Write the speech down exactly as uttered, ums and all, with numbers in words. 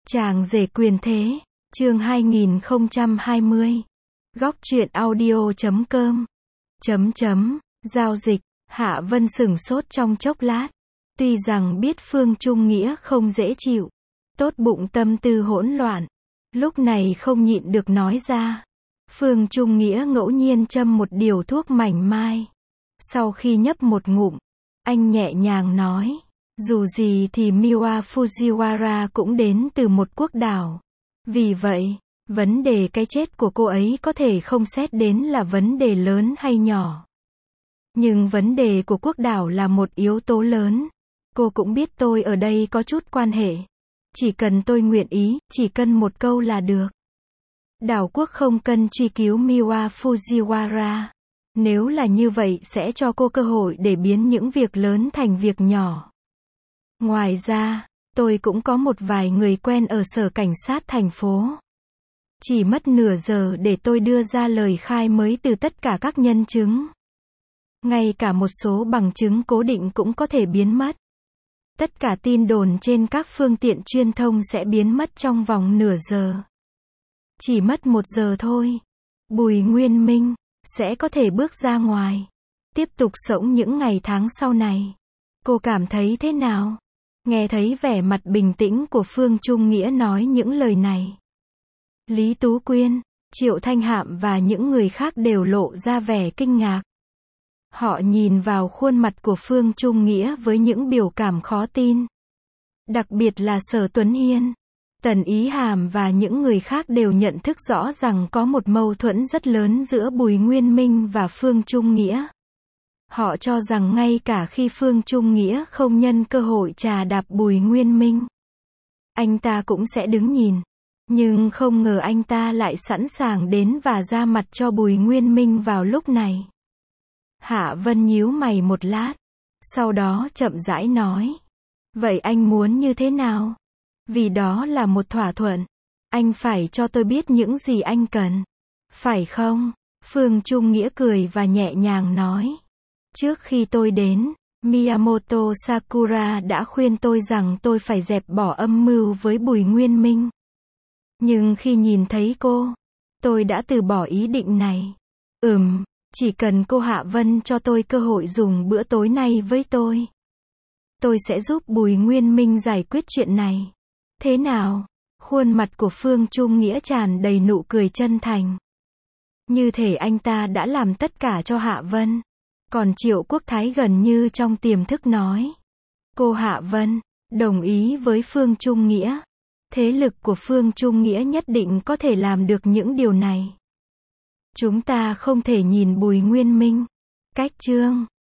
Chàng rể quyền thế, chương hai nghìn không trăm hai mươi. Góc truyện audio chấm com. Chấm chấm, giao dịch, Hạ Vân sửng sốt trong chốc lát. Tuy rằng biết Phương Trung Nghĩa không dễ chịu, tốt bụng tâm tư hỗn loạn, lúc này không nhịn được nói ra. Phương Trung Nghĩa ngẫu nhiên châm một điều thuốc mảnh mai. Sau khi nhấp một ngụm, anh nhẹ nhàng nói, dù gì thì Miwa Fujiwara cũng đến từ một quốc đảo. Vì vậy, vấn đề cái chết của cô ấy có thể không xét đến là vấn đề lớn hay nhỏ. Nhưng vấn đề của quốc đảo là một yếu tố lớn. Cô cũng biết tôi ở đây có chút quan hệ. Chỉ cần tôi nguyện ý, chỉ cần một câu là được. Đảo quốc không cần truy cứu Miwa Fujiwara. Nếu là như vậy sẽ cho cô cơ hội để biến những việc lớn thành việc nhỏ. Ngoài ra, tôi cũng có một vài người quen ở sở cảnh sát thành phố. Chỉ mất nửa giờ để tôi đưa ra lời khai mới từ tất cả các nhân chứng. Ngay cả một số bằng chứng cố định cũng có thể biến mất. Tất cả tin đồn trên các phương tiện truyền thông sẽ biến mất trong vòng nửa giờ. Chỉ mất một giờ thôi. Bùi Nguyên Minh sẽ có thể bước ra ngoài, tiếp tục sống những ngày tháng sau này. Cô cảm thấy thế nào? Nghe thấy vẻ mặt bình tĩnh của Phương Trung Nghĩa nói những lời này, Lý Tú Quyên, Triệu Thanh Hạm và những người khác đều lộ ra vẻ kinh ngạc. Họ nhìn vào khuôn mặt của Phương Trung Nghĩa với những biểu cảm khó tin. Đặc biệt là Sở Tuấn Hiên, Tần Ý Hàm và những người khác đều nhận thức rõ rằng có một mâu thuẫn rất lớn giữa Bùi Nguyên Minh và Phương Trung Nghĩa. Họ cho rằng ngay cả khi Phương Trung Nghĩa không nhân cơ hội trà đạp Bùi Nguyên Minh, anh ta cũng sẽ đứng nhìn. Nhưng không ngờ anh ta lại sẵn sàng đến và ra mặt cho Bùi Nguyên Minh vào lúc này. Hạ Vân nhíu mày một lát, sau đó chậm rãi nói, vậy anh muốn như thế nào? Vì đó là một thỏa thuận. Anh phải cho tôi biết những gì anh cần. Phải không? Phương Trung Nghĩa cười và nhẹ nhàng nói. Trước khi tôi đến, Miyamoto Sakura đã khuyên tôi rằng tôi phải dẹp bỏ âm mưu với Bùi Nguyên Minh. Nhưng khi nhìn thấy cô, tôi đã từ bỏ ý định này. Ừm, chỉ cần cô Hạ Vân cho tôi cơ hội dùng bữa tối nay với tôi, tôi sẽ giúp Bùi Nguyên Minh giải quyết chuyện này. Thế nào? Khuôn mặt của Phương Trung Nghĩa tràn đầy nụ cười chân thành. Như thể anh ta đã làm tất cả cho Hạ Vân. Còn Triệu Quốc Thái gần như trong tiềm thức nói. Cô Hạ Vân, đồng ý với Phương Trung Nghĩa. Thế lực của Phương Trung Nghĩa nhất định có thể làm được những điều này. Chúng ta không thể nhìn Bùi Nguyên Minh cách chương.